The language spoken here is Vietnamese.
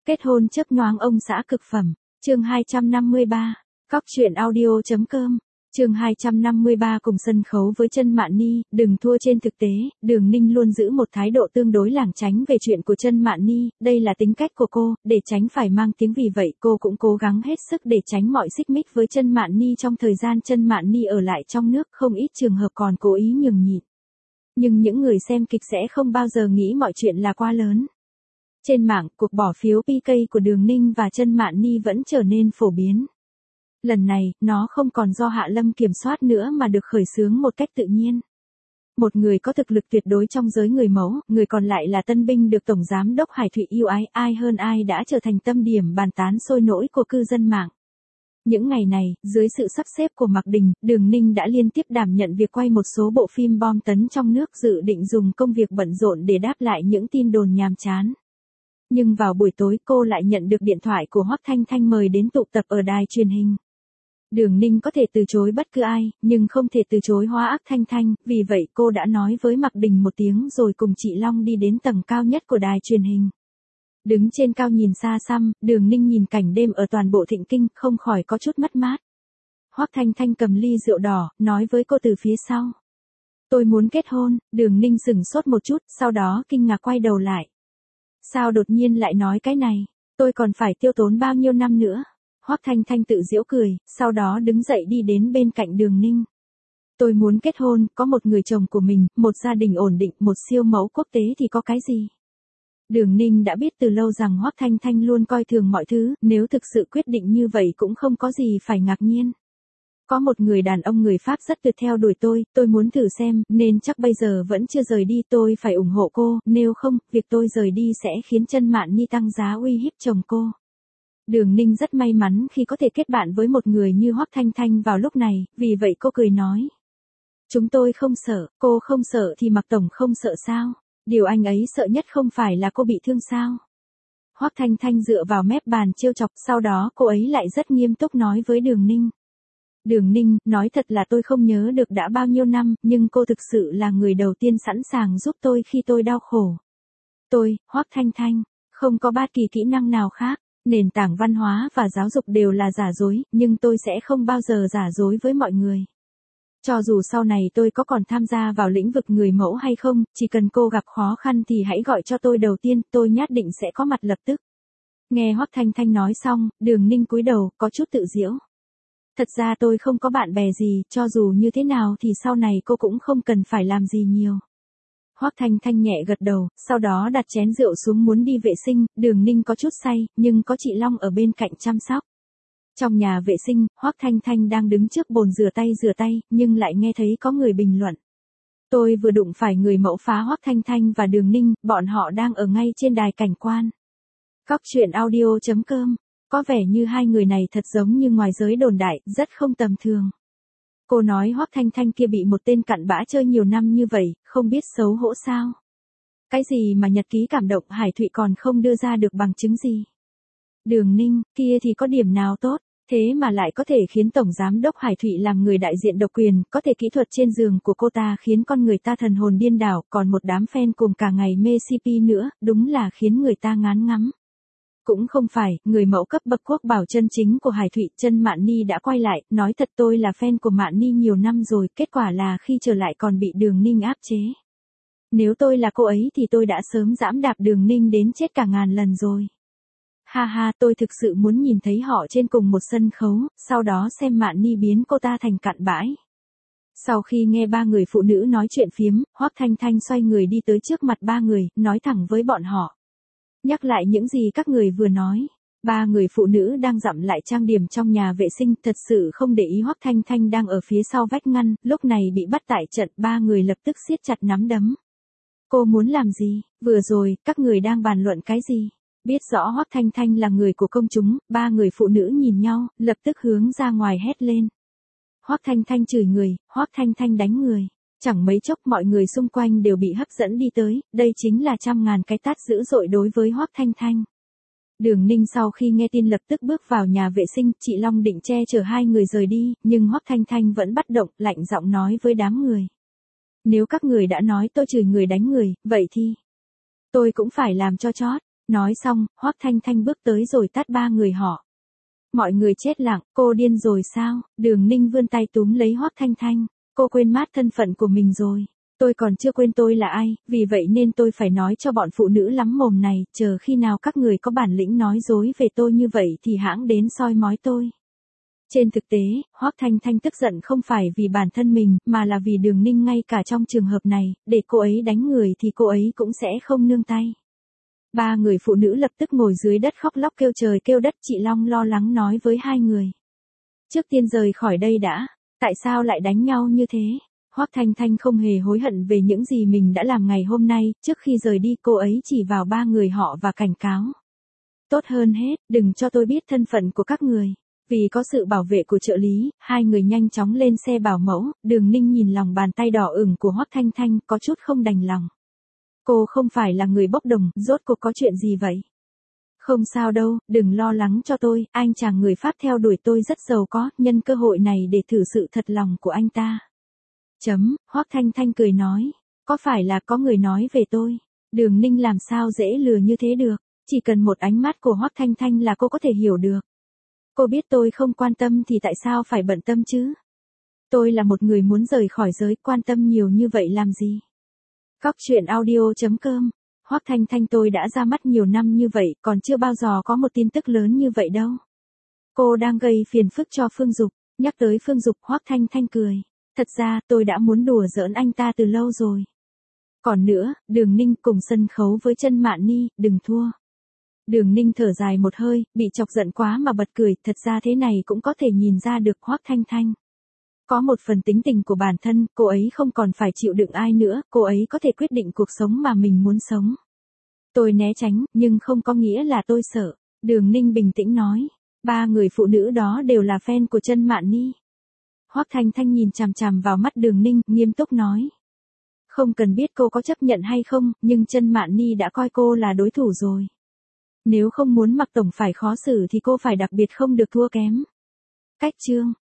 Kết hôn chớp nhoáng ông xã cực phẩm. Chương 253. Cóc truyện audio.com. Chương 253 cùng sân khấu với Chân Mạn Ni, đừng thua trên thực tế, Đường Ninh luôn giữ một thái độ tương đối lảng tránh về chuyện của Chân Mạn Ni, đây là tính cách của cô, để tránh phải mang tiếng, vì vậy cô cũng cố gắng hết sức để tránh mọi xích mích với Chân Mạn Ni. Trong thời gian Chân Mạn Ni ở lại trong nước, không ít trường hợp còn cố ý nhường nhịn. Nhưng những người xem kịch sẽ không bao giờ nghĩ mọi chuyện là quá lớn. Trên mạng, cuộc bỏ phiếu PK của Đường Ninh và Chân Mạn Ni vẫn trở nên phổ biến. Lần này, nó không còn do Hạ Lâm kiểm soát nữa mà được khởi xướng một cách tự nhiên. Một người có thực lực tuyệt đối trong giới người mẫu, người còn lại là tân binh được Tổng Giám đốc Hải Thụy yêu ái, ai hơn ai đã trở thành tâm điểm bàn tán sôi nổi của cư dân mạng. Những ngày này, dưới sự sắp xếp của Mạc Đình, Đường Ninh đã liên tiếp đảm nhận việc quay một số bộ phim bom tấn trong nước, dự định dùng công việc bận rộn để đáp lại những tin đồn nhàm chán. Nhưng vào buổi tối cô lại nhận được điện thoại của Hoắc Thanh Thanh mời đến tụ tập ở đài truyền hình. Đường Ninh có thể từ chối bất cứ ai, nhưng không thể từ chối Hoa Ác Thanh Thanh, vì vậy cô đã nói với Mạc Đình một tiếng rồi cùng chị Long đi đến tầng cao nhất của đài truyền hình. Đứng trên cao nhìn xa xăm, Đường Ninh nhìn cảnh đêm ở toàn bộ Thịnh Kinh, không khỏi có chút mất mát. Hoắc Thanh Thanh cầm ly rượu đỏ, nói với cô từ phía sau. Tôi muốn kết hôn. Đường Ninh sửng sốt một chút, sau đó kinh ngạc quay đầu lại. Sao đột nhiên lại nói cái này? Tôi còn phải tiêu tốn bao nhiêu năm nữa? Hoắc Thanh Thanh tự giễu cười, sau đó đứng dậy đi đến bên cạnh Đường Ninh. Tôi muốn kết hôn, có một người chồng của mình, một gia đình ổn định, một siêu mẫu quốc tế thì có cái gì? Đường Ninh đã biết từ lâu rằng Hoắc Thanh Thanh luôn coi thường mọi thứ, nếu thực sự quyết định như vậy cũng không có gì phải ngạc nhiên. Có một người đàn ông người Pháp rất tuyệt theo đuổi tôi muốn thử xem, nên chắc bây giờ vẫn chưa rời đi, tôi phải ủng hộ cô, nếu không, việc tôi rời đi sẽ khiến Chân Mạn Ni tăng giá uy hiếp chồng cô. Đường Ninh rất may mắn khi có thể kết bạn với một người như Hoắc Thanh Thanh vào lúc này, vì vậy cô cười nói. Chúng tôi không sợ, cô không sợ thì Mạc Tổng không sợ sao? Điều anh ấy sợ nhất không phải là cô bị thương sao? Hoắc Thanh Thanh dựa vào mép bàn trêu chọc, sau đó cô ấy lại rất nghiêm túc nói với Đường Ninh. Đường Ninh, nói thật là tôi không nhớ được đã bao nhiêu năm, nhưng cô thực sự là người đầu tiên sẵn sàng giúp tôi khi tôi đau khổ. Tôi, Hoắc Thanh Thanh, không có bất kỳ kỹ năng nào khác, nền tảng văn hóa và giáo dục đều là giả dối, nhưng tôi sẽ không bao giờ giả dối với mọi người. Cho dù sau này tôi có còn tham gia vào lĩnh vực người mẫu hay không, chỉ cần cô gặp khó khăn thì hãy gọi cho tôi đầu tiên, tôi nhất định sẽ có mặt lập tức. Nghe Hoắc Thanh Thanh nói xong, Đường Ninh cúi đầu, có chút tự giễu. Thật ra tôi không có bạn bè gì, cho dù như thế nào thì sau này cô cũng không cần phải làm gì nhiều. Hoắc Thanh Thanh nhẹ gật đầu, sau đó đặt chén rượu xuống muốn đi vệ sinh, Đường Ninh có chút say, nhưng có chị Long ở bên cạnh chăm sóc. Trong nhà vệ sinh, Hoắc Thanh Thanh đang đứng trước bồn rửa tay, nhưng lại nghe thấy có người bình luận. Tôi vừa đụng phải người mẫu phá Hoắc Thanh Thanh và Đường Ninh, bọn họ đang ở ngay trên đài cảnh quan. Cóc truyện audio.com. Có vẻ như hai người này thật giống như ngoài giới đồn đại, rất không tầm thường. Cô nói Hoắc Thanh Thanh kia bị một tên cặn bã chơi nhiều năm như vậy, không biết xấu hổ sao? Cái gì mà nhật ký cảm động Hải Thụy còn không đưa ra được bằng chứng gì? Đường Ninh, kia thì có điểm nào tốt, thế mà lại có thể khiến Tổng Giám đốc Hải Thụy làm người đại diện độc quyền, có thể kỹ thuật trên giường của cô ta khiến con người ta thần hồn điên đảo, còn một đám fan cùng cả ngày mê CP nữa, đúng là khiến người ta ngán ngắm. Cũng không phải, người mẫu cấp bậc quốc bảo chân chính của Hải Thụy, Chân Mạn Ni đã quay lại, nói thật tôi là fan của Mạn Ni nhiều năm rồi, kết quả là khi trở lại còn bị Đường Ninh áp chế. Nếu tôi là cô ấy thì tôi đã sớm giẫm đạp Đường Ninh đến chết cả ngàn lần rồi. Ha ha, tôi thực sự muốn nhìn thấy họ trên cùng một sân khấu, sau đó xem Mạn Ni biến cô ta thành cặn bãi. Sau khi nghe ba người phụ nữ nói chuyện phiếm, Hoắc Thanh Thanh xoay người đi tới trước mặt ba người, nói thẳng với bọn họ. Nhắc lại những gì các người vừa nói. Ba người phụ nữ đang dặm lại trang điểm trong nhà vệ sinh, thật sự không để ý Hoắc Thanh Thanh đang ở phía sau vách ngăn, lúc này bị bắt tại trận, ba người lập tức siết chặt nắm đấm. Cô muốn làm gì? Vừa rồi, các người đang bàn luận cái gì? Biết rõ Hoắc Thanh Thanh là người của công chúng, ba người phụ nữ nhìn nhau, lập tức hướng ra ngoài hét lên. Hoắc Thanh Thanh chửi người, Hoắc Thanh Thanh đánh người. Chẳng mấy chốc mọi người xung quanh đều bị hấp dẫn đi tới, đây chính là trăm ngàn cái tát dữ dội đối với Hoắc Thanh Thanh. Đường Ninh sau khi nghe tin lập tức bước vào nhà vệ sinh, chị Long định che chở hai người rời đi, nhưng Hoắc Thanh Thanh vẫn bắt động, lạnh giọng nói với đám người. Nếu các người đã nói tôi chửi người đánh người, vậy thì tôi cũng phải làm cho chót. Nói xong, Hoắc Thanh Thanh bước tới rồi tát ba người họ. Mọi người chết lặng, cô điên rồi sao? Đường Ninh vươn tay túm lấy Hoắc Thanh Thanh. Cô quên mất thân phận của mình rồi. Tôi còn chưa quên tôi là ai, vì vậy nên tôi phải nói cho bọn phụ nữ lắm mồm này, chờ khi nào các người có bản lĩnh nói dối về tôi như vậy thì hãng đến soi mói tôi. Trên thực tế, Hoắc Thanh Thanh tức giận không phải vì bản thân mình, mà là vì Đường Ninh ngay cả trong trường hợp này, để cô ấy đánh người thì cô ấy cũng sẽ không nương tay. Ba người phụ nữ lập tức ngồi dưới đất khóc lóc kêu trời kêu đất. Chị Long lo lắng nói với hai người. Trước tiên rời khỏi đây đã, tại sao lại đánh nhau như thế? Hoắc Thanh Thanh không hề hối hận về những gì mình đã làm ngày hôm nay, trước khi rời đi cô ấy chỉ vào ba người họ và cảnh cáo. Tốt hơn hết, đừng cho tôi biết thân phận của các người. Vì có sự bảo vệ của trợ lý, hai người nhanh chóng lên xe bảo mẫu. Đường Ninh nhìn lòng bàn tay đỏ ửng của Hoắc Thanh Thanh có chút không đành lòng. Cô không phải là người bốc đồng, rốt cuộc có chuyện gì vậy? Không sao đâu, đừng lo lắng cho tôi, anh chàng người Pháp theo đuổi tôi rất giàu có, nhân cơ hội này để thử sự thật lòng của anh ta. Hoắc Thanh Thanh cười nói, có phải là có người nói về tôi? Đường Ninh làm sao dễ lừa như thế được, chỉ cần một ánh mắt của Hoắc Thanh Thanh là cô có thể hiểu được. Cô biết tôi không quan tâm thì tại sao phải bận tâm chứ? Tôi là một người muốn rời khỏi giới, quan tâm nhiều như vậy làm gì? Cóc truyện audio.com. Hoắc Thanh Thanh tôi đã ra mắt nhiều năm như vậy, còn chưa bao giờ có một tin tức lớn như vậy đâu. Cô đang gây phiền phức cho Phương Dục. Nhắc tới Phương Dục, Hoắc Thanh Thanh cười. Thật ra, tôi đã muốn đùa giỡn anh ta từ lâu rồi. Còn nữa, Đường Ninh cùng sân khấu với Chân Mạn Ni, đừng thua. Đường Ninh thở dài một hơi, bị chọc giận quá mà bật cười, thật ra thế này cũng có thể nhìn ra được Hoắc Thanh Thanh. Có một phần tính tình của bản thân, cô ấy không còn phải chịu đựng ai nữa, cô ấy có thể quyết định cuộc sống mà mình muốn sống. Tôi né tránh, nhưng không có nghĩa là tôi sợ. Đường Ninh bình tĩnh nói, ba người phụ nữ đó đều là fan của Chân Mạn Ni. Hoắc Thanh Thanh nhìn chằm chằm vào mắt Đường Ninh, nghiêm túc nói. Không cần biết cô có chấp nhận hay không, nhưng Chân Mạn Ni đã coi cô là đối thủ rồi. Nếu không muốn Mạc tổng phải khó xử thì cô phải đặc biệt không được thua kém. Cách chương